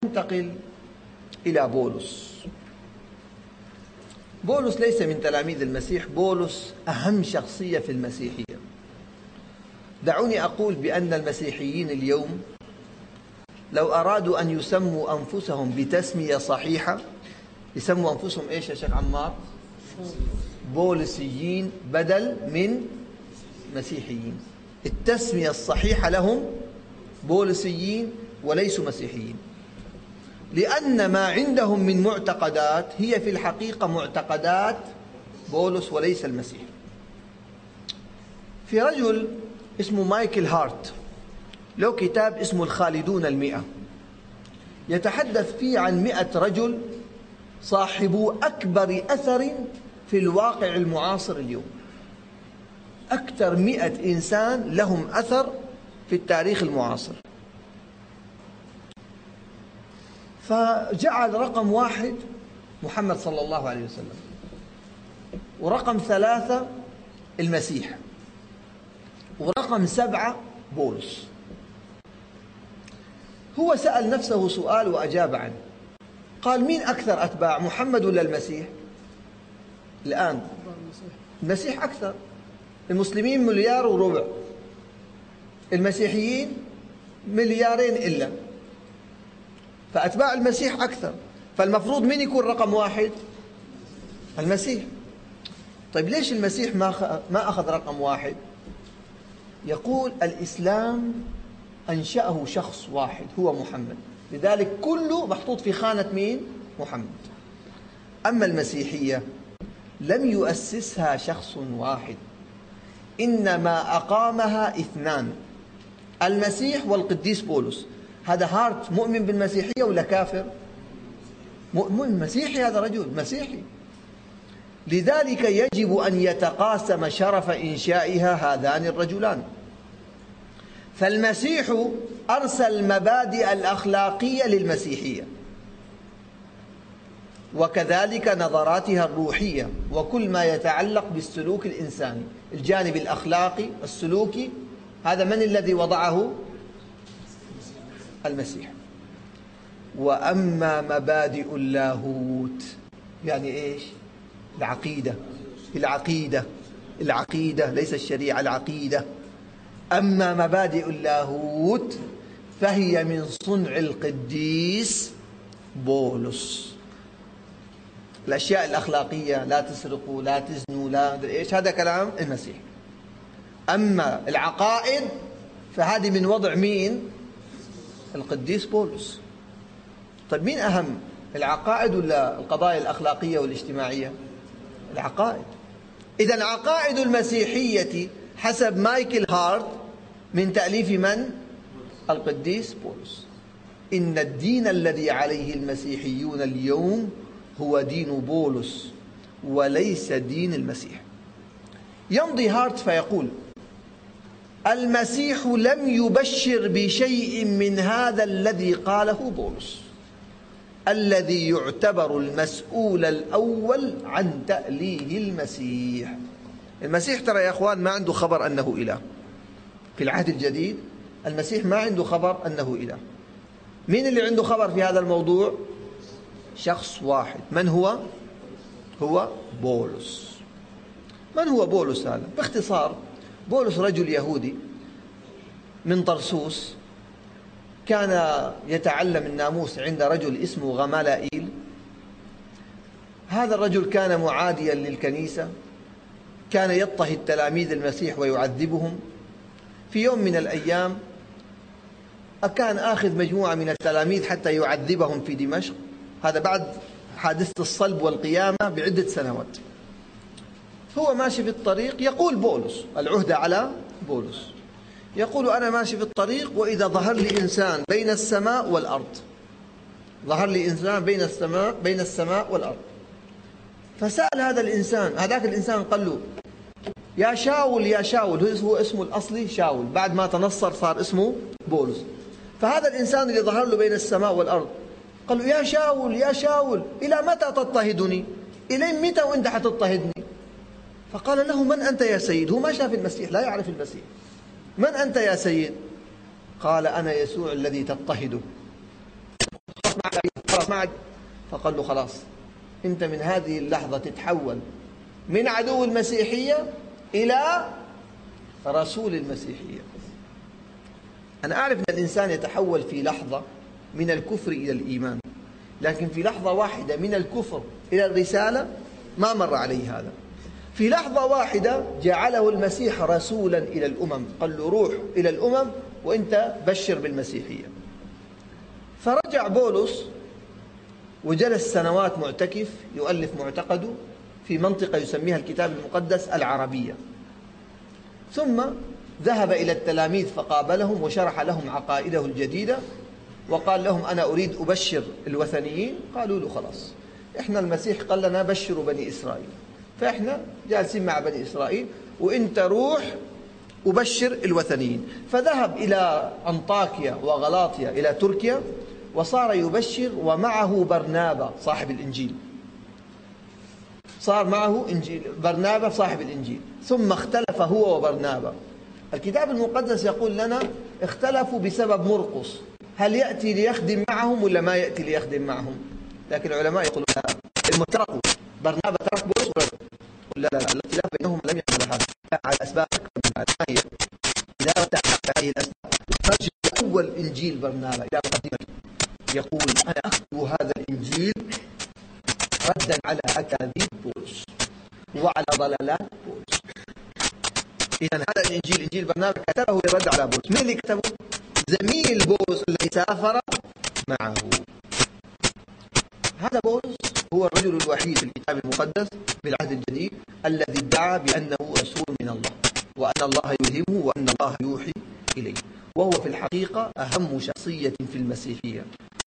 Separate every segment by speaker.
Speaker 1: ننتقل إلى بولس. بولس ليس من تلاميذ المسيح، بولس أهم شخصية في المسيحية. دعوني أقول بأن المسيحيين اليوم لو أرادوا أن يسموا أنفسهم بتسمية صحيحة يسموا أنفسهم إيش يا شيخ عمار؟ بولسيين بدل من مسيحيين. التسمية الصحيحة لهم بولسيين وليسوا مسيحيين، لأن ما عندهم من معتقدات هي في الحقيقة معتقدات بولس وليس المسيح. في رجل اسمه مايكل هارت له كتاب اسمه الخالدون المئة، يتحدث فيه عن 100 رجل صاحبوا أكبر أثر في الواقع المعاصر اليوم. أكثر 100 إنسان لهم أثر في التاريخ المعاصر، فجعل رقم 1 محمد صلى الله عليه وسلم، ورقم 3 المسيح، ورقم 7 بولس. هو سأل نفسه سؤال وأجاب عنه، قال مين أكثر أتباع، محمد ولا المسيح؟ الآن المسيح أكثر، المسلمين 1.25 مليار، المسيحيين 2 مليار إلا، فأتباع المسيح أكثر، فالمفروض مين يكون رقم 1؟ المسيح. طيب ليش المسيح ما أخذ رقم 1؟ يقول الإسلام أنشأه شخص واحد هو محمد، لذلك كله محطوط في خانة مين؟ محمد. أما المسيحية لم يؤسسها شخص واحد، إنما أقامها 2، المسيح والقديس بولس. هذا هارت مؤمن بالمسيحية ولا كافر؟ مؤمن مسيحي، هذا رجل مسيحي، لذلك يجب أن يتقاسم شرف إنشائها هذان الرجلان. فالمسيح أرسل المبادئ الأخلاقية للمسيحية، وكذلك نظراتها الروحية وكل ما يتعلق بالسلوك الإنساني، الجانب الأخلاقي السلوكي، هذا من الذي وضعه؟ المسيح. وأما مبادئ اللاهوت يعني إيش؟ العقيدة ليس الشريعة، العقيدة. أما مبادئ اللاهوت فهي من صنع القديس بولس. الأشياء الأخلاقية، لا تسرقوا، لا تزنوا، لا أدري إيش، هذا كلام المسيح. أما العقائد فهذه من وضع مين؟ القديس بولس. طيب مين أهم، العقائد ولا القضايا الأخلاقية والاجتماعية؟ العقائد. إذن عقائد المسيحية حسب مايكل هارت من تأليف من؟ القديس بولس. إن الدين الذي عليه المسيحيون اليوم هو دين بولس وليس دين المسيح. يمضي هارت فيقول المسيح لم يبشر بشيء من هذا الذي قاله بولس، الذي يعتبر المسؤول الأول عن تأليه المسيح. المسيح ترى يا أخوان ما عنده خبر أنه إله. في العهد الجديد المسيح ما عنده خبر أنه إله. مين اللي عنده خبر في هذا الموضوع؟ شخص واحد. من هو؟ هو بولس. من هو بولس هذا؟ باختصار، بولس رجل يهودي من طرسوس، كان يتعلم الناموس عند رجل اسمه غمالائيل. هذا الرجل كان معاديا للكنيسة، كان يضطهد تلاميذ المسيح ويعذبهم. في يوم من الأيام كان آخذ مجموعة من التلاميذ حتى يعذبهم في دمشق، هذا بعد حادثة الصلب والقيامة بعدة سنوات. هو ماشي في الطريق، يقول بولس، العهدة على بولس، يقول أنا ماشي في الطريق وإذا ظهر لي إنسان بين السماء والأرض، ظهر لي إنسان بين السماء والأرض. فسأل هذا الإنسان، هذاك الإنسان قال له يا شاول يا شاول، هو اسمه الأصلي شاول، بعد ما تنصر صار اسمه بولس. فهذا الإنسان اللي ظهر له بين السماء والأرض قال له يا شاول يا شاول إلى متى تضطهدني؟ إلى متى وأنت حتضطهدني؟ فقال له من أنت يا سيد؟ هو ما شاف المسيح، لا يعرف المسيح. من أنت يا سيد؟ قال أنا يسوع الذي تضطهده. خلاص ما عاد. فقال له خلاص أنت من هذه اللحظة تتحول من عدو المسيحية إلى رسول المسيحية. أنا أعرف أن الإنسان يتحول في لحظة من الكفر إلى الإيمان، لكن في لحظة واحدة من الكفر إلى الرسالة ما مر عليه هذا. في لحظة واحدة جعله المسيح رسولا إلى الأمم، قال له روح إلى الأمم وأنت بشر بالمسيحية. فرجع بولس وجلس سنوات معتكف يؤلف معتقده في منطقة يسميها الكتاب المقدس العربية، ثم ذهب إلى التلاميذ فقابلهم وشرح لهم عقائده الجديدة وقال لهم أنا أريد أبشر الوثنيين. قالوا له خلاص إحنا المسيح قال لنا بشروا بني إسرائيل، فإحنا جالسين مع بني إسرائيل وإنت روح أبشر الوثنيين. فذهب إلى أنطاكيا وغلاطيا إلى تركيا وصار يبشر ومعه برنابا صاحب الإنجيل، صار معه إنجيل برنابا صاحب الإنجيل. ثم اختلف هو وبرنابا. الكتاب المقدس يقول لنا اختلفوا بسبب مرقس، هل يأتي ليخدم معهم ولا ما يأتي ليخدم معهم؟ لكن العلماء يقولون لا، المتركوا برنابا ترك بولس لا لا لا، الاختلاف بينهم لم يكن هذا على أسباب هي إذا ارتحت هذه الأسباب. رجع أول إنجيل برنابا إلى مقدمته يقول أنا أكتب هذا الإنجيل ردا على أكاذيب بولس وعلى ضلالات بولس. إذا هذا الإنجيل إنجيل برنابا كتبه للرد على بولس. من اللي كتبه؟ زميل بولس الذي سافر معه. هذا بولس هو الرجل الوحيد في الكتاب المقدس بالعهد الجديد الذي ادعى بأنه رسول من الله وأن الله يلهمه وأن الله يوحي إليه، وهو في الحقيقة أهم شخصية في المسيحية.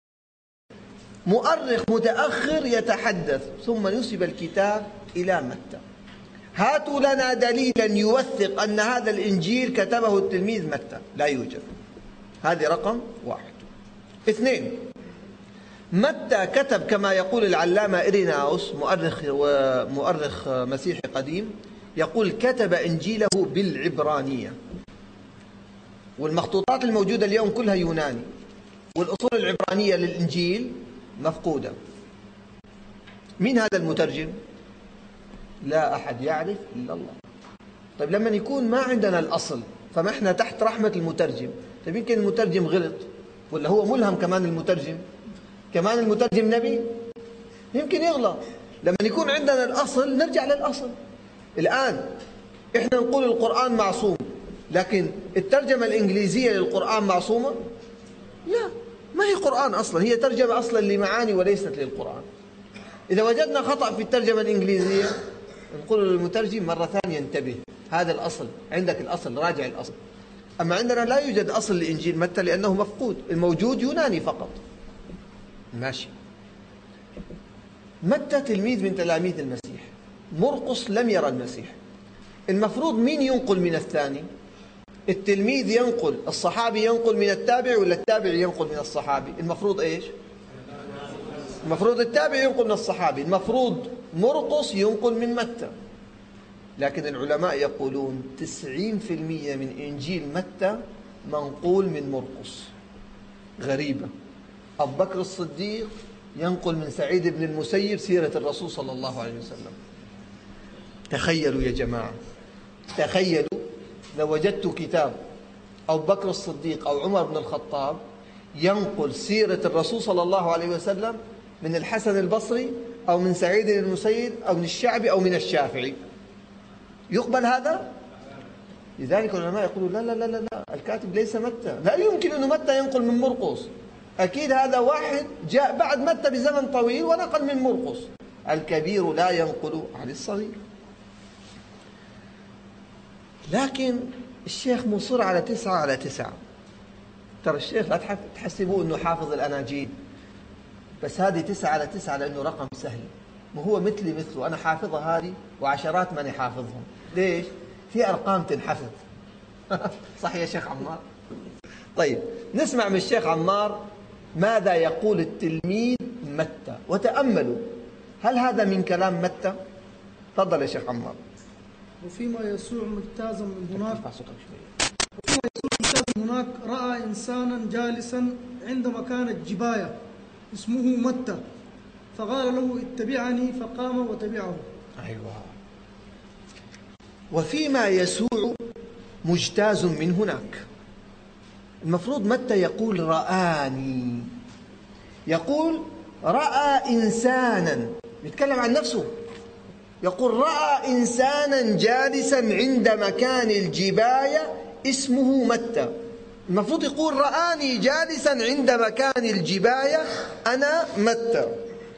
Speaker 1: مؤرخ متأخر يتحدث ثم نسب الكتاب إلى متى. هاتوا لنا دليلا يوثق أن هذا الإنجيل كتبه التلميذ متى. لا يوجد. هذه رقم واحد. اثنين، متى كتب كما يقول العلامة إريناوس مؤرخ مسيحي قديم، يقول كتب إنجيله بالعبرانية، والمخطوطات الموجودة اليوم كلها يوناني، والأصول العبرانية للإنجيل مفقودة. مين هذا المترجم؟ لا أحد يعرف إلا الله. طيب لما يكون ما عندنا الأصل فما إحنا تحت رحمة المترجم. طيب يمكن المترجم غلط ولا هو ملهم كمان المترجم؟ كمان المترجم نبي؟ يمكن يغلط. لما يكون عندنا الأصل نرجع للأصل. الآن إحنا نقول القرآن معصوم، لكن الترجمة الإنجليزية للقرآن معصومة؟ لا، ما هي قرآن أصلا، هي ترجمة أصلا لمعاني وليست للقرآن. إذا وجدنا خطأ في الترجمة الإنجليزية نقول للمترجم مرة ثانية انتبه، هذا الأصل، عندك الأصل، راجع الأصل. أما عندنا لا يوجد أصل لإنجيل متى لأنه مفقود، الموجود يوناني فقط. ماشي. متى تلميذ من تلاميذ المسيح، مرقس لم يرى المسيح. المفروض مين ينقل من الثاني؟ التلميذ ينقل، الصحابي ينقل من التابع ولا التابع ينقل من الصحابي؟ المفروض إيش؟ المفروض التابع ينقل من الصحابي، المفروض مرقس ينقل من متى. لكن العلماء يقولون 90% من إنجيل متى منقول من مرقس. غريبة. أبو بكر الصديق ينقل من سعيد بن المسيب سيرة الرسول صلى الله عليه وسلم. تخيلوا يا جماعة، تخيلوا لو وجدت كتاب أبو بكر الصديق أو عمر بن الخطاب ينقل سيرة الرسول صلى الله عليه وسلم من الحسن البصري أو من سعيد بن المسيب أو من الشعبي أو من الشافعي، يقبل هذا؟ لذلك العلماء يقولون لا لا لا لا لا، الكاتب ليس متى، لا يمكن أن متى ينقل من مرقس، أكيد هذا واحد جاء بعد متى بزمن طويل ونقل من مرقس. الكبير لا ينقل عن الصغير. لكن الشيخ مصر على 9/9. ترى الشيخ لا تحسبوه أنه حافظ الأناجيل، بس هذه 9/9 لأنه رقم سهل، وهو مثلي مثله، أنا حافظها هذه وعشرات ماني حافظهم. ليش؟ في أرقام تنحفظ. صح يا شيخ عمار؟ طيب نسمع من الشيخ عمار ماذا يقول التلميذ متى، وتأملوا هل هذا من كلام متى؟ تفضل يا شيخ عمار.
Speaker 2: وفيما يسوع مجتازا من هناك رأى إنسانا جالسا عند مكان الجباية اسمه متى، فقال له اتبعني فقام وتبعه.
Speaker 1: أيوة. وفيما يسوع مجتاز من هناك. المفروض متى يقول رآني، يقول رأى إنسانا، يتكلم عن نفسه، يقول رأى إنسانا جالسا عند مكان الجباية اسمه متى. المفروض يقول رآني جالسا عند مكان الجباية أنا متى.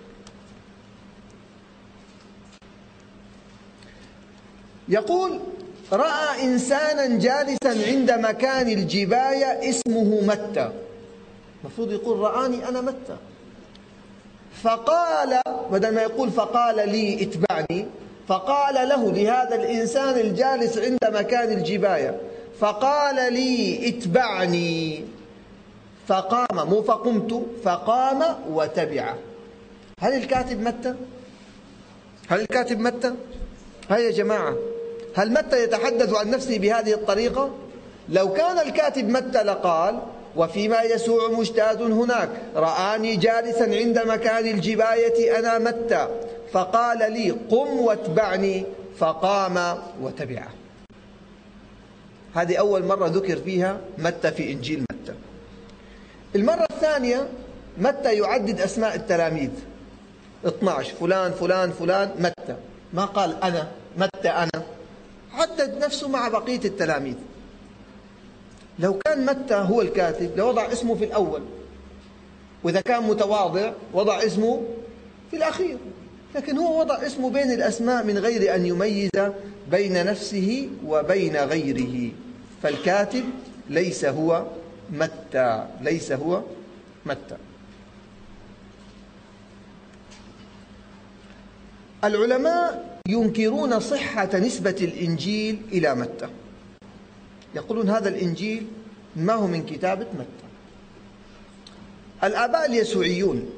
Speaker 1: يقول رأى إنسانا جالسا عند مكان الجباية اسمه متى، المفروض يقول رآني أنا متى. فقال، بدل ما يقول فقال لي اتبعني، فقال له لهذا الإنسان الجالس عند مكان الجباية، فقال لي اتبعني فقام، مو فقمت، فقام وتبعه. هل الكاتب متى؟ هل الكاتب متى؟ هيا يا جماعة، هل متى يتحدث عن نفسه بهذه الطريقة؟ لو كان الكاتب متى لقال وفيما يسوع مجتاز هناك، رآني جالسا عند مكان الجباية أنا متى، فقال لي قم واتبعني، فقام وتبعه. هذه أول مرة ذكر فيها متى في إنجيل متى. المرة الثانية متى يعدد أسماء التلاميذ 12، فلان فلان فلان متى، ما قال أنا متى أنا، عدد نفسه مع بقية التلاميذ. لو كان متى هو الكاتب لوضع اسمه في الأول، وإذا كان متواضع وضع اسمه في الأخير، لكن هو وضع اسمه بين الأسماء من غير أن يميز بين نفسه وبين غيره. فالكاتب ليس هو متى، ليس هو متى. العلماء ينكرون صحة نسبة الإنجيل إلى متى، يقولون هذا الإنجيل ما هو من كتابة متى. الآباء اليسوعيون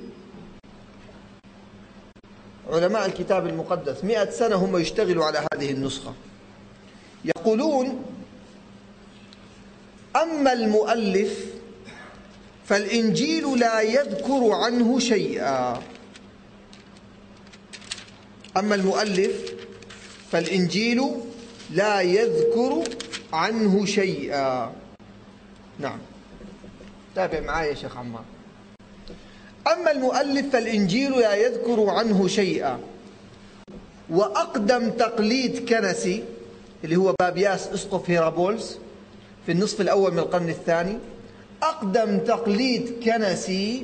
Speaker 1: علماء الكتاب المقدس 100 سنة هم يشتغلوا على هذه النسخة، يقولون أما المؤلف فالإنجيل لا يذكر عنه شيئا. أما المؤلف فالإنجيل لا يذكر عنه شيئا. نعم، تابع معي يا شيخ عمار. أما المؤلف فالإنجيل لا يذكر عنه شيئا. وأقدم تقليد كنسي اللي هو بابياس أسقف هيرابولس في النصف الأول من القرن الثاني، أقدم تقليد كنسي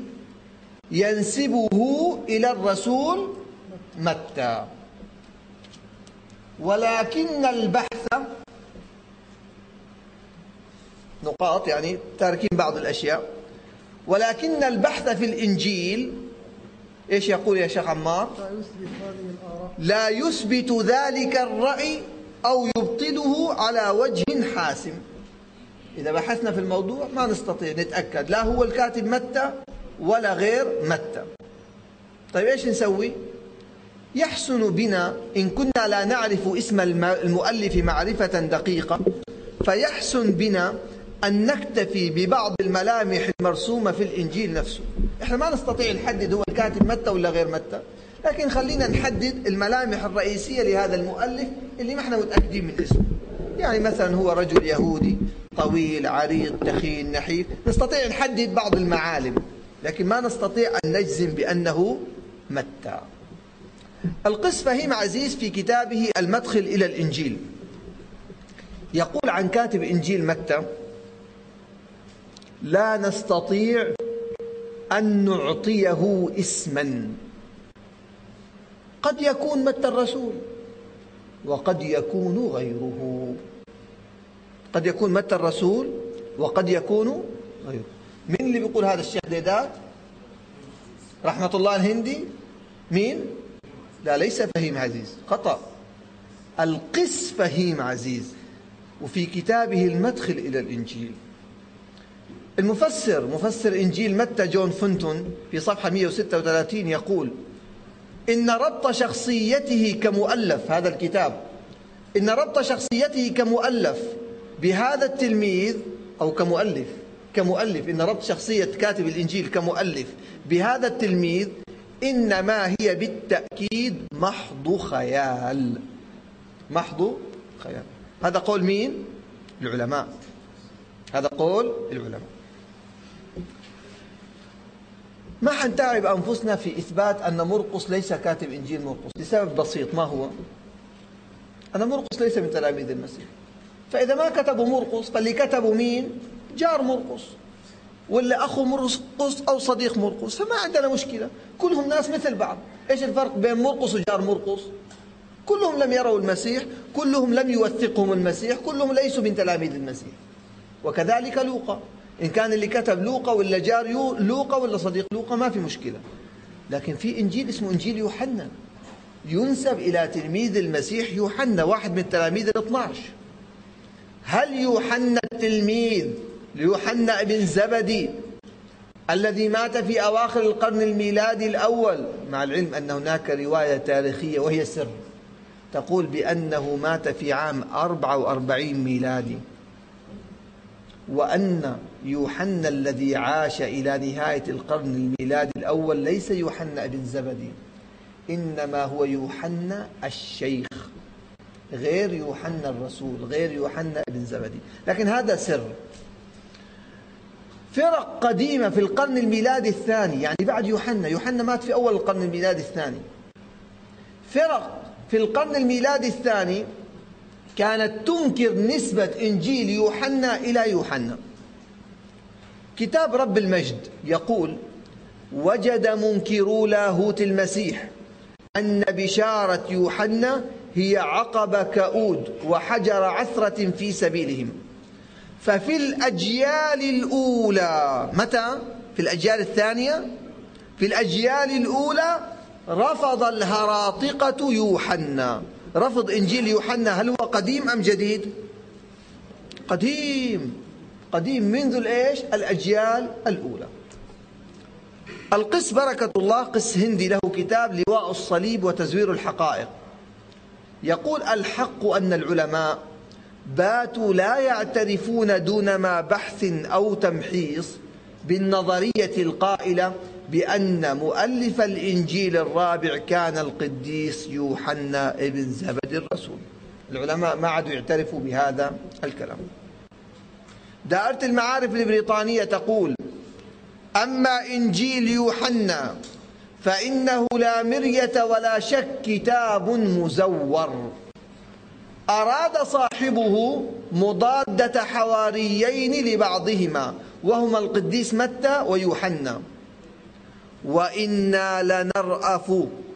Speaker 1: ينسبه إلى الرسول متى. ولكن البحث، نقاط يعني تاركين بعض الأشياء، ولكن البحث في الإنجيل إيش يقول يا شيخ عمار؟ لا يثبت ذلك الرأي أو يبطله على وجه حاسم. إذا بحثنا في الموضوع ما نستطيع نتأكد لا هو الكاتب متى ولا غير متى. طيب إيش نسوي؟ يحسن بنا إن كنا لا نعرف اسم المؤلف معرفة دقيقة، فيحسن بنا أن نكتفي ببعض الملامح المرسومة في الإنجيل نفسه. إحنا ما نستطيع نحدد هو الكاتب متى ولا غير متى، لكن خلينا نحدد الملامح الرئيسية لهذا المؤلف اللي ما احنا متأكدين من اسمه. يعني مثلا هو رجل يهودي طويل عريض تخين نحيف، نستطيع نحدد بعض المعالم، لكن ما نستطيع أن نجزم بأنه متى. القس فهيم عزيز في كتابه المدخل إلى الإنجيل يقول عن كاتب إنجيل متى: لا نستطيع أن نعطيه اسما، قد يكون متى الرسول وقد يكون غيره. قد يكون متى الرسول وقد يكون غيره. مين اللي بيقول هذا؟ الشيخ ديدات رحمة الله الهندي؟ مين؟ لا، ليس فهيم عزيز، خطأ. القس فهيم عزيز، وفي كتابه المدخل إلى الإنجيل. مفسر إنجيل متى جون فنتون في صفحة 136 يقول: إن ربط شخصيته كمؤلف هذا الكتاب، إن ربط شخصيته كمؤلف بهذا التلميذ أو كمؤلف كمؤلف، إن ربط شخصية كاتب الإنجيل كمؤلف بهذا التلميذ إنما هي بالتأكيد محض خيال. محض خيال. هذا قول مين؟ العلماء. هذا قول العلماء. ما حنتعب أنفسنا في إثبات أن مرقس ليس كاتب إنجيل مرقس لسبب بسيط. ما هو؟ أن مرقس ليس من تلاميذ المسيح، فإذا ما كتبوا مرقس فاللي كتبوا مين؟ جار مرقس ولا أخو مرقس أو صديق مرقس، فما عندنا مشكلة، كلهم ناس مثل بعض. إيش الفرق بين مرقس وجار مرقس؟ كلهم لم يروا المسيح، كلهم لم يوثقهم المسيح، كلهم ليسوا من تلاميذ المسيح. وكذلك لوقا، إن كان اللي كتب لوقا ولا جار لوقا ولا صديق لوقا ما في مشكلة. لكن في إنجيل اسمه إنجيل يوحنا ينسب إلى تلميذ المسيح يوحنا، واحد من تلاميذ ال12. هل يوحنا التلميذ ليوحنا ابن زبدي الذي مات في أواخر القرن الميلادي الأول، مع العلم أن هناك رواية تاريخية وهي سر تقول بأنه مات في عام 44 ميلادي، وأن يوحنا الذي عاش إلى نهاية القرن الميلادي الأول ليس يوحنا ابن زبدي، إنما هو يوحنا الشيخ، غير يوحنا الرسول، غير يوحنا ابن زبدي. لكن هذا سر. فرق قديمة في القرن الميلادي الثاني، يعني بعد يوحنا مات في أول القرن الميلادي الثاني، فرق في القرن الميلادي الثاني كانت تنكر نسبة إنجيل يوحنا إلى يوحنا. كتاب رب المجد يقول: وجد منكرو لاهوت المسيح أن بشارة يوحنا هي عقبة كؤود وحجر عثرة في سبيلهم. ففي الأجيال الأولى، متى؟ في الأجيال الثانية، في الأجيال الأولى رفض الهراطقة يوحنا. رفض إنجيل يوحنا هل هو قديم أم جديد؟ قديم منذ الإيش؟ الأجيال الأولى. القس بركة الله، قس هندي، له كتاب لواء الصليب وتزوير الحقائق، يقول: الحق أن العلماء باتوا لا يعترفون دون ما بحث أو تمحيص بالنظرية القائلة بأن مؤلف الإنجيل الرابع كان القديس يوحنا ابن زبدي الرسول. العلماء ما عادوا يعترفوا بهذا الكلام. دائرة المعارف البريطانية تقول: أما إنجيل يوحنا فإنه لا مرية ولا شك كتاب مزور، أراد صاحبه مضادة حواريين لبعضهما وهما القديس متى ويوحنا، وإنا لنرأف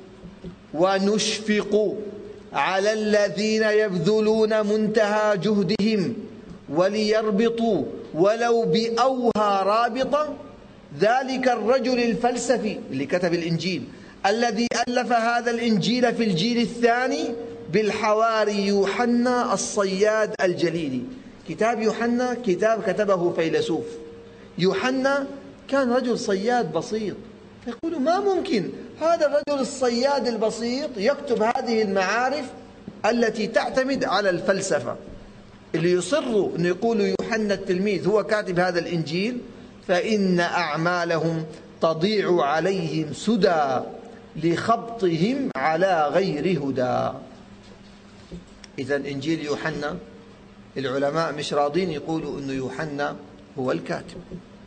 Speaker 1: ونشفق على الذين يبذلون منتهى جهدهم وليربطوا ولو بأوهى رابطة ذلك الرجل الفلسفي اللي كتب الإنجيل الذي ألف هذا الإنجيل في الجيل الثاني بالحواري يوحنا الصياد الجليلي. كتاب يوحنا كتاب كتبه فيلسوف، يوحنا كان رجل صياد بسيط، فيقولوا ما ممكن هذا الرجل الصياد البسيط يكتب هذه المعارف التي تعتمد على الفلسفة. اللي يصروا أن يقولوا يوحنا التلميذ هو كاتب هذا الإنجيل فإن أعمالهم تضيع عليهم سدى لخبطهم على غير هدى. إذن إنجيل يوحنا العلماء مش راضين يقولوا أن يوحنا هو الكاتب.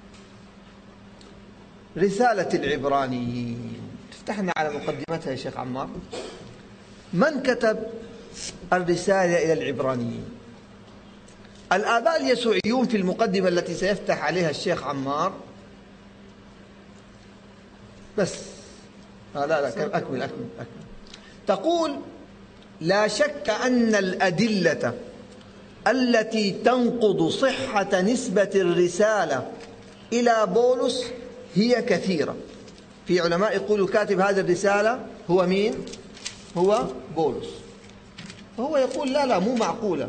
Speaker 1: رسالة العبرانيين، تفتحنا على مقدمتها يا شيخ عمار. من كتب الرسالة إلى العبرانيين؟ الآباء اليسوعيون في المقدمة التي سيفتح عليها الشيخ عمار. بس لا أكمل. تقول: لا شك أن الأدلة التي تنقض صحة نسبة الرسالة إلى بولس هي كثيرة. في علماء يقولوا كاتب هذه الرسالة هو مين؟ هو بولس. فهو يقول لا مو معقولة.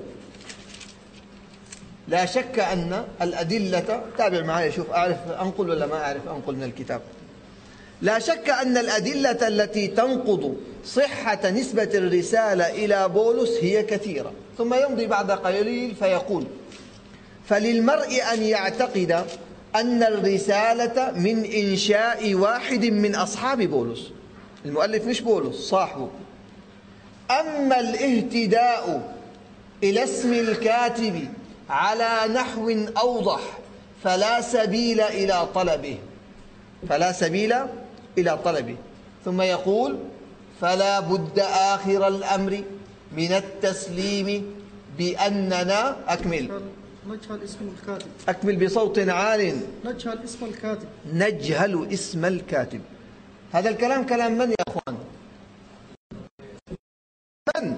Speaker 1: لا شك أن الأدلة، تابع معي شوف أعرف أنقل ولا ما أعرف أنقل من الكتاب. لا شك أن الأدلة التي تنقض صحة نسبة الرسالة إلى بولس هي كثيرة. ثم يمضي بعد قليل فيقول: فللمرء أن يعتقد أن الرسالة من إنشاء واحد من أصحاب بولس، المؤلف مش بولس صاحبه. أما الاهتداء إلى اسم الكاتب على نحو أوضح فلا سبيل إلى طلبه. ثم يقول: فلا بد آخر الأمر من التسليم بأننا
Speaker 2: نجهل اسم الكاتب.
Speaker 1: أكمل بصوت عال.
Speaker 2: نجهل اسم الكاتب.
Speaker 1: هذا الكلام كلام من يا أخوان؟ من؟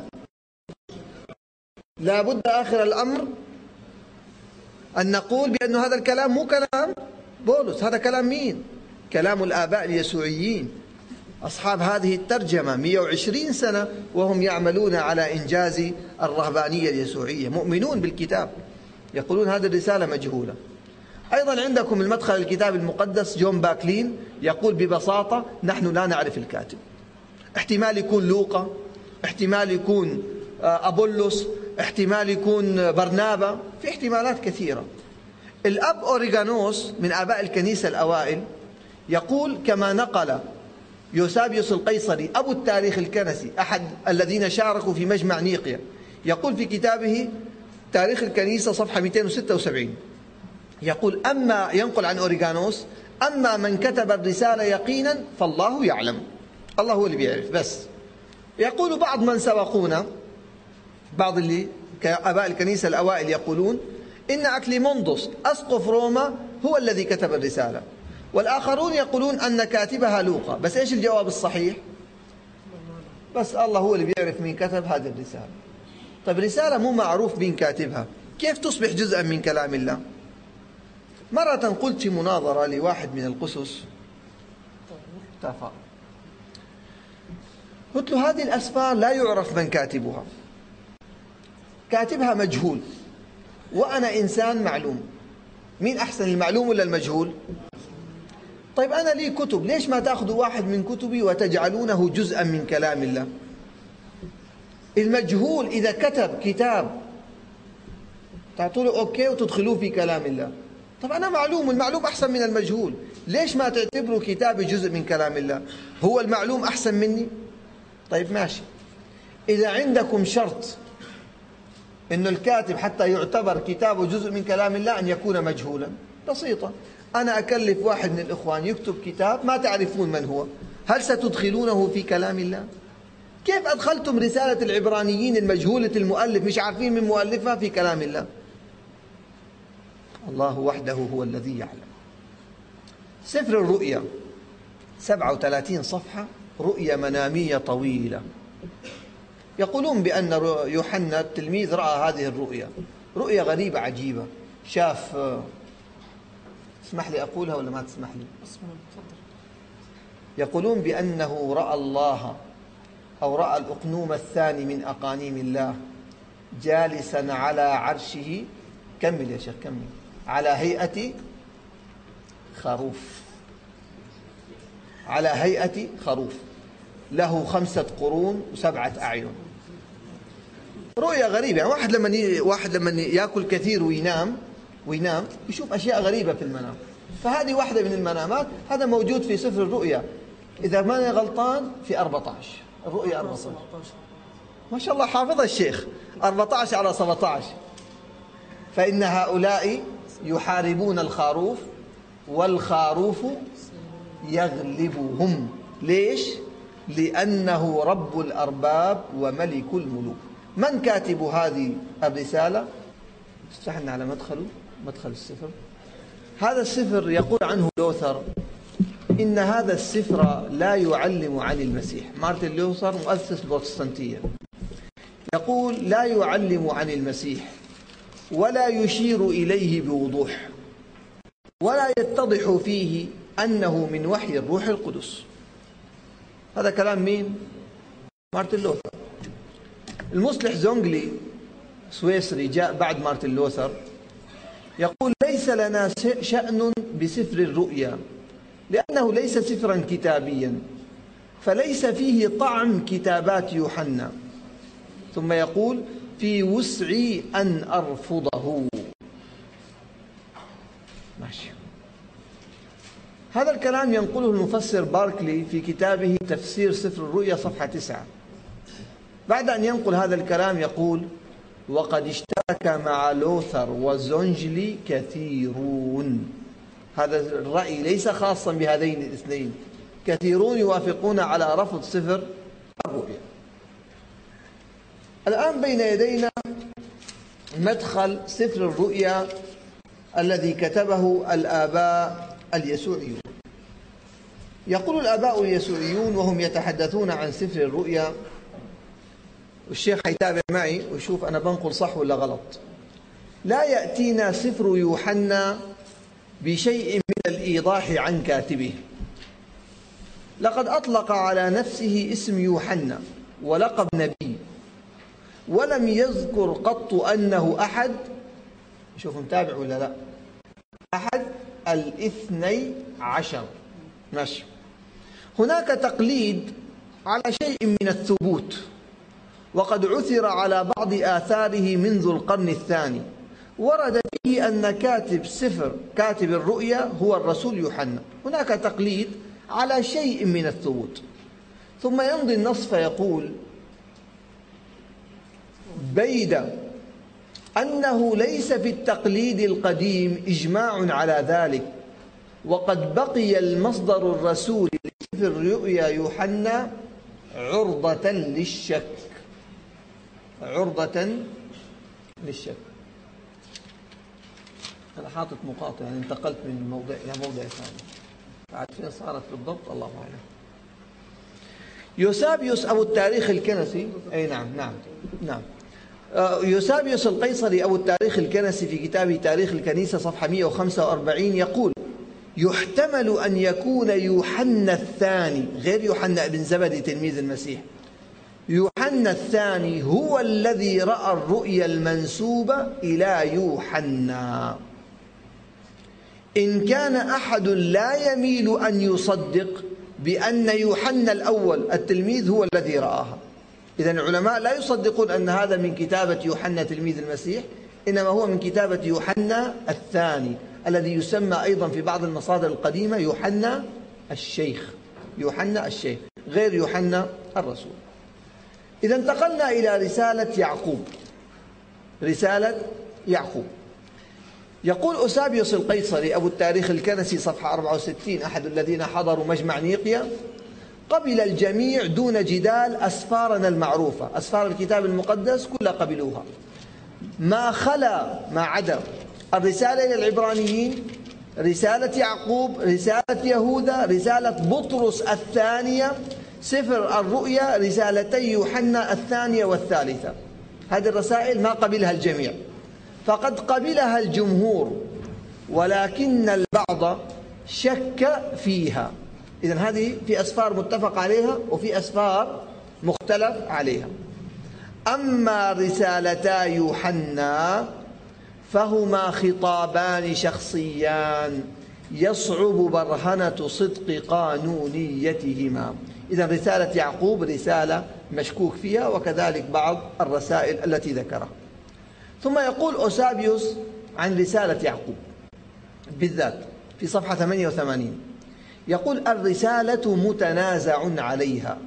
Speaker 1: لا بد آخر الأمر أن نقول بأن هذا الكلام مو كلام بولس. هذا كلام مين؟ كلام الآباء اليسوعيين أصحاب هذه الترجمة 120 سنة وهم يعملون على إنجاز الرهبانية اليسوعية، مؤمنون بالكتاب، يقولون هذه الرسالة مجهولة. أيضا عندكم المدخل الكتاب المقدس جون باكلين يقول ببساطة: نحن لا نعرف الكاتب. احتمال يكون لوقا، احتمال يكون أبولس، احتمال يكون برنابا، في احتمالات كثيرة. الأب أوريغانوس من آباء الكنيسة الأوائل يقول كما نقل يوسابيوس القيصري أبو التاريخ الكنسي أحد الذين شاركوا في مجمع نيقيا، يقول في كتابه تاريخ الكنيسة صفحة 276، يقول أما ينقل عن أوريغانوس: أما من كتب الرسالة يقينا فالله يعلم، الله هو اللي بيعرف بس. يقول بعض من سبقونا، بعض اللي كآباء الكنيسة الأوائل يقولون إن أكليموندوس أسقف روما هو الذي كتب الرسالة، والآخرون يقولون أن كاتبها لوقا. بس إيش الجواب الصحيح؟ بس الله هو اللي بيعرف مين كتب هذه الرسالة. طيب رسالة مو معروف مين كاتبها، كيف تصبح جزءا من كلام الله؟ مرة قلت في مناظرة لواحد من القسس تافه، قلت له هذه الأسفار لا يعرف من كاتبها، كاتبها مجهول، وأنا إنسان معلوم، مين أحسن، المعلوم ولا المجهول؟ طيب أنا لي كتب، ليش ما تأخذوا واحد من كتبي وتجعلونه جزءا من كلام الله؟ المجهول إذا كتب كتاب تعطوا له أوكي وتدخلوه في كلام الله. طب أنا معلوم، والمعلوم أحسن من المجهول، ليش ما تعتبروا كتابي جزء من كلام الله؟ هو المعلوم أحسن مني؟ طيب ماشي، إذا عندكم شرط إنه الكاتب حتى يعتبر كتابه جزء من كلام الله أن يكون مجهولا، بسيطة، أنا أكلف واحد من الإخوان يكتب كتاب ما تعرفون من هو، هل ستدخلونه في كلام الله؟ كيف أدخلتم رسالة العبرانيين المجهولة المؤلف مش عارفين من مؤلفها في كلام الله؟ الله وحده هو الذي يعلم. سفر الرؤيا 37 صفحة، رؤيا منامية طويلة. يقولون بأن يوحنا التلميذ رأى هذه الرؤيا، رؤيا غريبة عجيبة، شاف، اسمح لي أقولها ولا ما تسمح لي؟ يقولون بأنه رأى الله أو رأى الأقنوم الثاني من أقانيم الله جالسا على عرشه، كمل يا شيخ كمل، على هيئة خروف، على هيئة خروف، له 5 قرون و7 أعين. رؤيا غريبة، يعني واحد لما يأكل كثير وينام يشوف أشياء غريبة في المنام. فهذه واحدة من المنامات، هذا موجود في سفر الرؤيا إذا ما أنا غلطان في 14، الرؤيا 14 ما شاء الله حافظ الشيخ، 14 على 17. فإن هؤلاء يحاربون الخروف والخروف يغلبهم. ليش؟ لأنه رب الأرباب وملك الملوك. من كاتب هذه الرسالة؟ استحنا على مدخل السفر. هذا السفر يقول عنه لوثر إن هذا السفر لا يعلم عن المسيح. مارتن لوثر مؤسس البروتستانتية يقول لا يعلم عن المسيح ولا يشير إليه بوضوح ولا يتضح فيه أنه من وحي الروح القدس. هذا كلام مين؟ مارتن لوثر. المصلح زونغلي سويسري جاء بعد مارتن لوثر يقول ليس لنا شأن بسفر الرؤيا لأنه ليس سفرا كتابيا فليس فيه طعم كتابات يوحنا. ثم يقول في وسعي أن أرفضه. ماشي، هذا الكلام ينقله المفسر باركلي في كتابه تفسير سفر الرؤيا صفحة 9. بعد أن ينقل هذا الكلام يقول: وقد اشترك مع لوثر وزونجلي كثيرون. هذا الرأي ليس خاصا بهذين الاثنين، كثيرون يوافقون على رفض سفر الرؤيا. الآن بين يدينا مدخل سفر الرؤيا الذي كتبه الآباء اليسوعيون. يقول الآباء اليسوعيون وهم يتحدثون عن سفر الرؤيا، والشيخ حيتابع معي ويشوف أنا بنقل صح ولا غلط: لا يأتينا سفر يوحنا بشيء من الإيضاح عن كاتبه. لقد أطلق على نفسه اسم يوحنا ولقب نبي، ولم يذكر قط أنه أحد، شوفوا متابع ولا لا، أحد 12. ماشي. هناك تقليد على شيء من الثبوت، وقد عثر على بعض آثاره منذ القرن الثاني، ورد فيه أن كاتب الرؤيا هو الرسول يوحنا. هناك تقليد على شيء من الثبوت. ثم يمضي النص فيقول: بيد أنه ليس في التقليد القديم إجماع على ذلك، وقد بقي المصدر الرسولي لسفر الرؤيا يوحنا عرضة للشك. عرضة للشك. أنا حاطط مقاطع، يعني انتقلت من موضع إلى موضع ثاني، بعد فين صارت بالضبط الله أعلم. يوسابيوس أبو التاريخ الكنسي، أي نعم يوسابيوس القيصري أبو التاريخ الكنسي في كتابه تاريخ الكنيسة صفحة 145 يقول: يحتمل أن يكون يوحنا الثاني، غير يوحنا ابن زبدي تلميذ المسيح، يوحنا الثاني هو الذي رأى الرؤيا المنسوبة إلى يوحنا. إن كان أحد لا يميل أن يصدق بأن يوحنا الأول التلميذ هو الذي رآها. إذن العلماء لا يصدقون أن هذا من كتابة يوحنا تلميذ المسيح، إنما هو من كتابة يوحنا الثاني الذي يسمى أيضا في بعض المصادر القديمة يوحنا الشيخ. يوحنا الشيخ غير يوحنا الرسول. إذا انتقلنا إلى رسالة يعقوب. رسالة يعقوب. يقول أوسابيوس القيصري أبو التاريخ الكنسي صفحة 64، أحد الذين حضروا مجمع نيقيا: قبل الجميع دون جدال أسفارنا المعروفة، أسفار الكتاب المقدس كلها قبلوها، ما عدا الرسالة إلى العبرانيين، رسالة يعقوب، رسالة يهوذا، رسالة بطرس الثانية، سفر الرؤيا، رسالتي يوحنا الثانية والثالثة. هذه الرسائل ما قبلها الجميع، فقد قبلها الجمهور ولكن البعض شك فيها. إذن هذه في أسفار متفق عليها وفي أسفار مختلف عليها. أما رسالتا يوحنا فهما خطابان شخصيان يصعب برهنة صدق قانونيتهما. إذن رسالة يعقوب رسالة مشكوك فيها، وكذلك بعض الرسائل التي ذكرها. ثم يقول أوسابيوس عن رسالة يعقوب بالذات في صفحة 88، يقول: الرسالة متنازع عليها،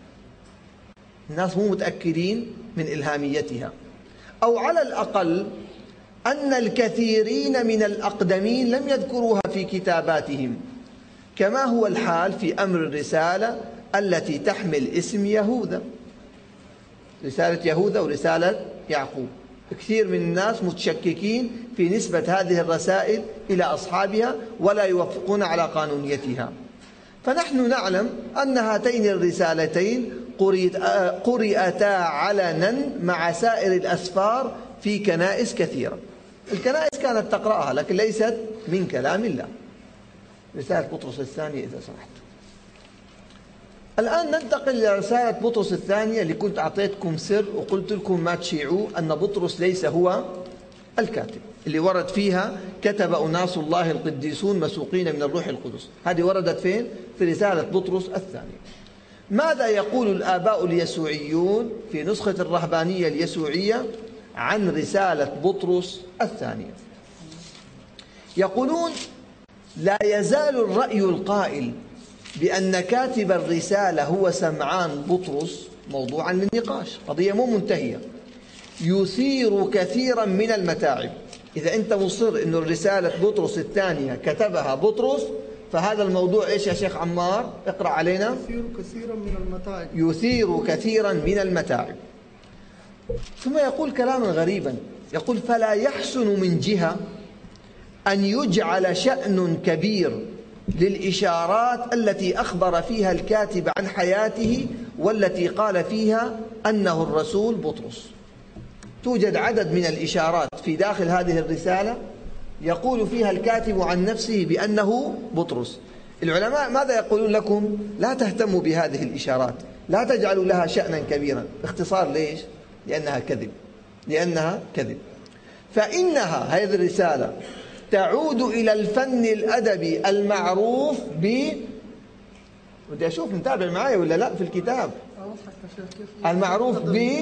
Speaker 1: الناس مو متأكدين من إلهاميتها، أو على الأقل أن الكثيرين من الأقدمين لم يذكروها في كتاباتهم، كما هو الحال في أمر الرسالة التي تحمل اسم يهوذا. رسالة يهوذا ورسالة يعقوب، كثير من الناس متشككين في نسبة هذه الرسائل إلى أصحابها ولا يوافقون على قانونيتها. فنحن نعلم أن هاتين الرسالتين قرئتا علنا مع سائر الأسفار في كنائس كثيرة. الكنائس كانت تقرأها لكن ليست من كلام الله. رسالة بطرس الثانية إذا سمحت. الآن ننتقل إلى رسالة بطرس الثانية اللي كنت أعطيتكم سر وقلت لكم ما تشيعوا أن بطرس ليس هو الكاتب، اللي ورد فيها كتب أناس الله القديسون مسوقين من الروح القدس. هذه وردت فين؟ في رسالة بطرس الثانية. ماذا يقول الآباء اليسوعيون في نسخة الرهبانية اليسوعية عن رسالة بطرس الثانية؟ يقولون: لا يزال الرأي القائل بأن كاتب الرسالة هو سمعان بطرس موضوعا للنقاش، قضية مو منتهية، يثير كثيرا من المتاعب. إذا أنت مصر أن الرسالة بطرس الثانية كتبها بطرس، فهذا الموضوع إيش يا شيخ عمار؟ اقرأ علينا.
Speaker 2: يثير كثيرا من المتاعب.
Speaker 1: يثير كثيرا من المتاعب. ثم يقول كلاما غريبا، يقول: فلا يحسن من جهة أن يجعل شأن كبير للإشارات التي أخبر فيها الكاتب عن حياته والتي قال فيها أنه الرسول بطرس. توجد عدد من الإشارات في داخل هذه الرسالة يقول فيها الكاتب عن نفسه بأنه بطرس. العلماء ماذا يقولون لكم؟ لا تهتموا بهذه الإشارات، لا تجعلوا لها شأنا كبيرا. باختصار ليش؟ لأنها كذب، لأنها كذب. فإنها هذه الرسالة تعود إلى الفن الأدبي المعروف بدي أشوف متابع معي ولا لا في الكتاب، المعروف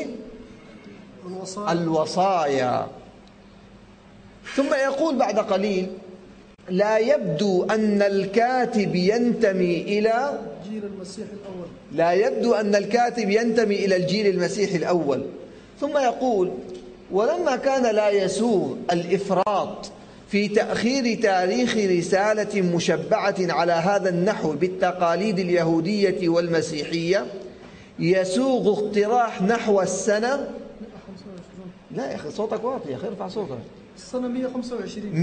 Speaker 1: بالوصايا. ثم يقول بعد قليل: لا يبدو أن الكاتب ينتمي إلى
Speaker 2: جيل المسيح الأول.
Speaker 1: لا يبدو أن الكاتب ينتمي إلى الجيل المسيحي الأول. ثم يقول: ولما كان لا يسوغ الإفراط في تأخير تاريخ رسالة مشبعة على هذا النحو بالتقاليد اليهودية والمسيحية، يسوغ اقتراح نحو السنة. لا يا أخي صوتك واطي يا أخي، ارفع صوتك.
Speaker 2: السنة 125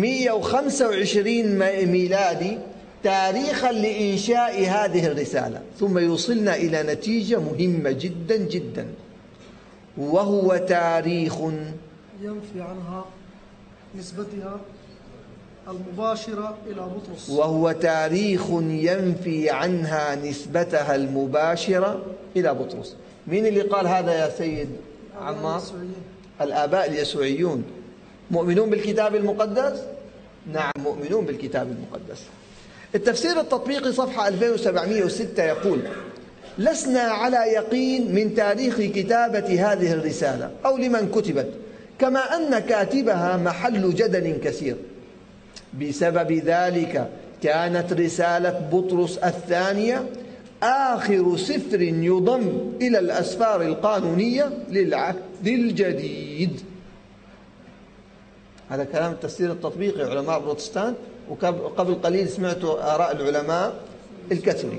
Speaker 1: ميلادي تاريخا لإنشاء هذه الرسالة. ثم يوصلنا إلى نتيجة مهمة جدا جدا، وهو تاريخ
Speaker 2: ينفي عنها نسبتها المباشرة إلى بطرس.
Speaker 1: وهو تاريخ ينفي عنها نسبتها المباشرة إلى بطرس. مين اللي قال هذا يا سيد عمار؟ الآباء اليسوعيون. مؤمنون بالكتاب المقدس؟ نعم، مؤمنون بالكتاب المقدس. التفسير التطبيقي صفحة 2706 يقول: لسنا على يقين من تاريخ كتابة هذه الرسالة أو لمن كتبت، كما أن كاتبها محل جدل كثير. بسبب ذلك كانت رسالة بطرس الثانية آخر سفر يضم إلى الأسفار القانونية للعهد الجديد. هذا كلام التفسير التطبيقي علماء بروتستانت، وقبل قليل سمعتوا آراء العلماء الكاثوليك.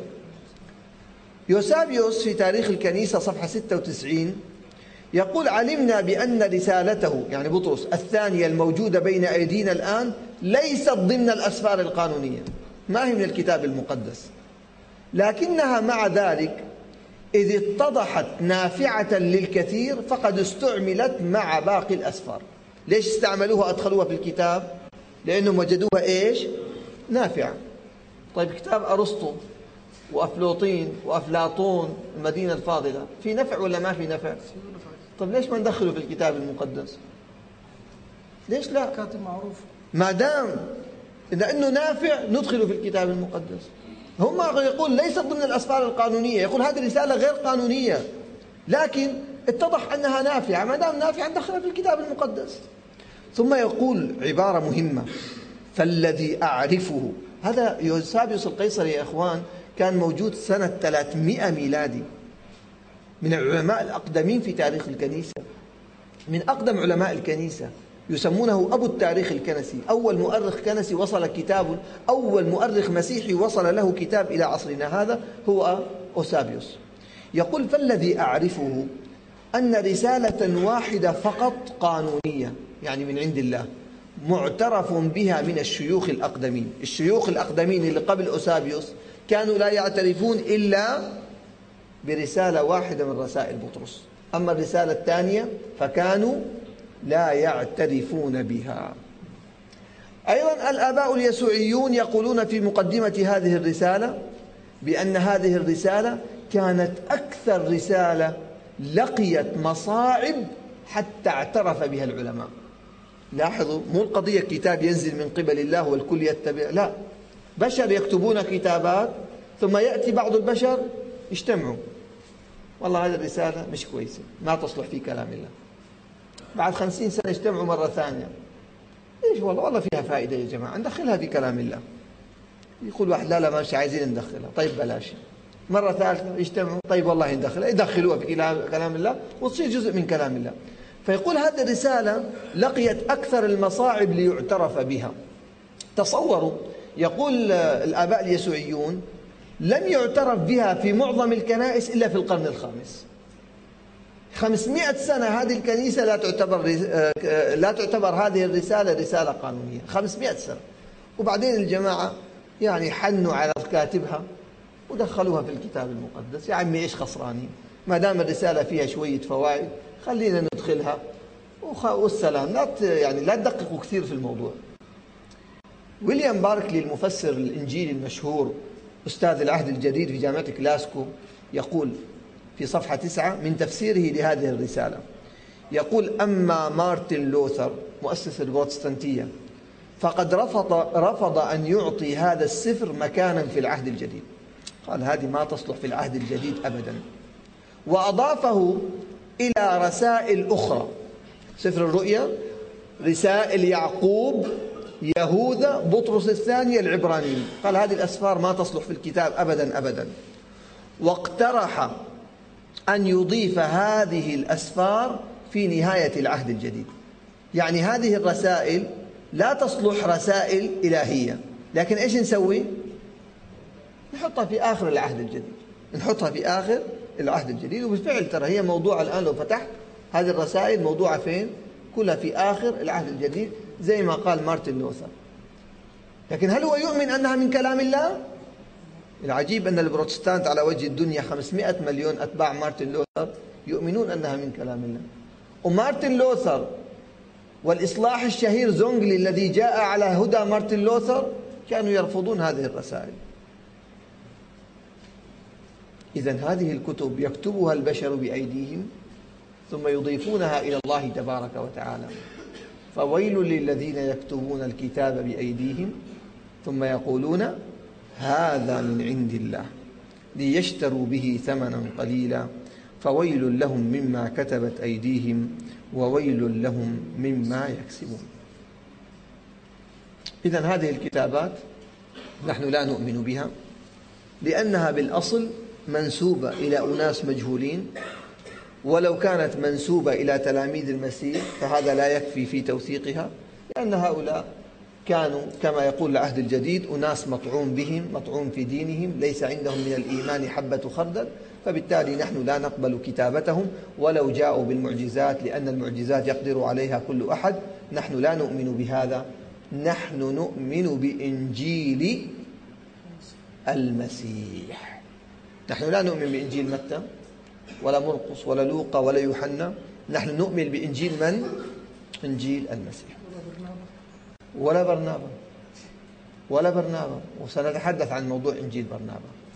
Speaker 1: يوسابيوس في تاريخ الكنيسة صفحة 96 يقول: علمنا بأن رسالته يعني بطرس الثانية الموجودة بين أيدينا الآن ليست ضمن الأسفار القانونية، ما هي من الكتاب المقدس، لكنها مع ذلك إذ اتضحت نافعة للكثير فقد استعملت مع باقي الأسفار. ليش استعملوها أدخلوها في الكتاب؟ لأنهم وجدوها إيش؟ نافعة. طيب كتاب أرسطو وأفلوطين وأفلاطون المدينة الفاضلة في نفع ولا ما في نفع؟ طيب ليش ما ندخله في الكتاب المقدس؟ ليش لا؟
Speaker 2: كاتب معروف.
Speaker 1: ما دام لأنه نافع ندخله في الكتاب المقدس. هم يقول ليست ضمن الأسفار القانونية، يقول هذه رسالة غير قانونية، لكن اتضح أنها نافعة، ما دام نافعة ندخلها في الكتاب المقدس. ثم يقول عبارة مهمة: فالذي أعرفه. هذا يوسابيوس القيصري يا إخوان كان موجود سنة 300 ميلادي، من العلماء الأقدمين في تاريخ الكنيسة، من أقدم علماء الكنيسة، يسمونه أبو التاريخ الكنسي. أول مؤرخ كنسي وصل كتاب، أول مؤرخ مسيحي وصل له كتاب إلى عصرنا هذا هو أوسابيوس. يقول: فالذي أعرفه أن رسالة واحدة فقط قانونية، يعني من عند الله، معترف بها من الشيوخ الأقدمين. الشيوخ الأقدمين اللي قبل أوسابيوس كانوا لا يعترفون إلا برسالة واحدة من رسائل بطرس، أما الرسالة الثانية فكانوا لا يعترفون بها. أيضا الآباء اليسوعيون يقولون في مقدمة هذه الرسالة بأن هذه الرسالة كانت أكثر رسالة لقيت مصاعب حتى اعترف بها العلماء. لاحظوا، مو القضية كتاب ينزل من قبل الله والكل يتبع، لا، بشر يكتبون كتابات ثم يأتي بعض البشر يجتمعوا: والله هذه الرسالة مش كويسة، ما تصلح في كلام الله. بعد 50 سنة يجتمعوا مرة ثانية: إيش والله فيها فائدة يا جماعة، ندخلها في كلام الله. يقول واحد لا مش عايزين ندخلها، طيب بلاش. مرة ثالثة يجتمعوا، طيب والله ندخلها، يدخلوها في كلام الله وتصير جزء من كلام الله. فيقول هذه الرسالة لقيت أكثر المصاعب ليعترف بها. تصوروا، يقول الآباء اليسوعيون لم يعترف بها في معظم الكنائس إلا في القرن الخامس. 500 سنة هذه الكنيسة لا تعتبر هذه الرسالة رسالة قانونية، 500 سنة. وبعدين الجماعة يعني حنوا على كاتبها ودخلوها في الكتاب المقدس. يا عمي إيش خسرانين؟ ما دام الرسالة فيها شوية فوائد خلينا ندخلها والسلام، لا تدققوا كثير في الموضوع. ويليام باركلي المفسر الإنجيلي المشهور أستاذ العهد الجديد في جامعة كلاسكو يقول في صفحة 9 من تفسيره لهذه الرسالة، يقول: أما مارتن لوثر مؤسس البروتستانتية فقد رفض أن يعطي هذا السفر مكانا في العهد الجديد. قال هذه ما تصلح في العهد الجديد أبدا، وأضافه إلى رسائل أخرى، سفر الرؤيا، رسائل يعقوب، يهوذا، بطرس الثانية، العبرانيين. قال هذه الأسفار ما تصلح في الكتاب أبدا أبدا. واقترح أن يضيف هذه الأسفار في نهاية العهد الجديد. يعني هذه الرسائل لا تصلح رسائل إلهية، لكن إيش نسوي؟ نحطها في آخر العهد الجديد، نحطها في آخر العهد الجديد. وبالفعل ترى هي موضوعة الآن، لو فتحت هذه الرسائل موضوعة فين؟ كلها في آخر العهد الجديد زي ما قال مارتن لوثر. لكن هل هو يؤمن أنها من كلام الله؟ العجيب أن البروتستانت على وجه الدنيا 500 مليون أتباع مارتن لوثر يؤمنون أنها من كلام الله. ومارتن لوثر والإصلاح الشهير زونغلي الذي جاء على هدى مارتن لوثر كانوا يرفضون هذه الرسائل. إذن هذه الكتب يكتبها البشر بأيديهم ثم يضيفونها إلى الله تبارك وتعالى. فويل للذين يكتبون الكتاب بأيديهم ثم يقولون هذا من عند الله ليشتروا به ثمنا قليلا فويل لهم مما كتبت أيديهم وويل لهم مما يكسبون. إذن هذه الكتابات نحن لا نؤمن بها، لأنها بالأصل منسوبة إلى أناس مجهولين، ولو كانت منسوبة إلى تلاميذ المسيح فهذا لا يكفي في توثيقها، لأن هؤلاء كانوا كما يقول العهد الجديد أناس مطعون بهم، مطعون في دينهم، ليس عندهم من الإيمان حبة خردل، فبالتالي نحن لا نقبل كتابتهم ولو جاءوا بالمعجزات، لأن المعجزات يقدر عليها كل أحد. نحن لا نؤمن بهذا، نحن نؤمن بإنجيل المسيح. نحن لا نؤمن بإنجيل متى ولا مرقس ولا لوقا ولا يوحنا، نحن نؤمن بإنجيل من؟ إنجيل المسيح. ولا برنابا وسنتحدث عن موضوع إنجيل برنابا.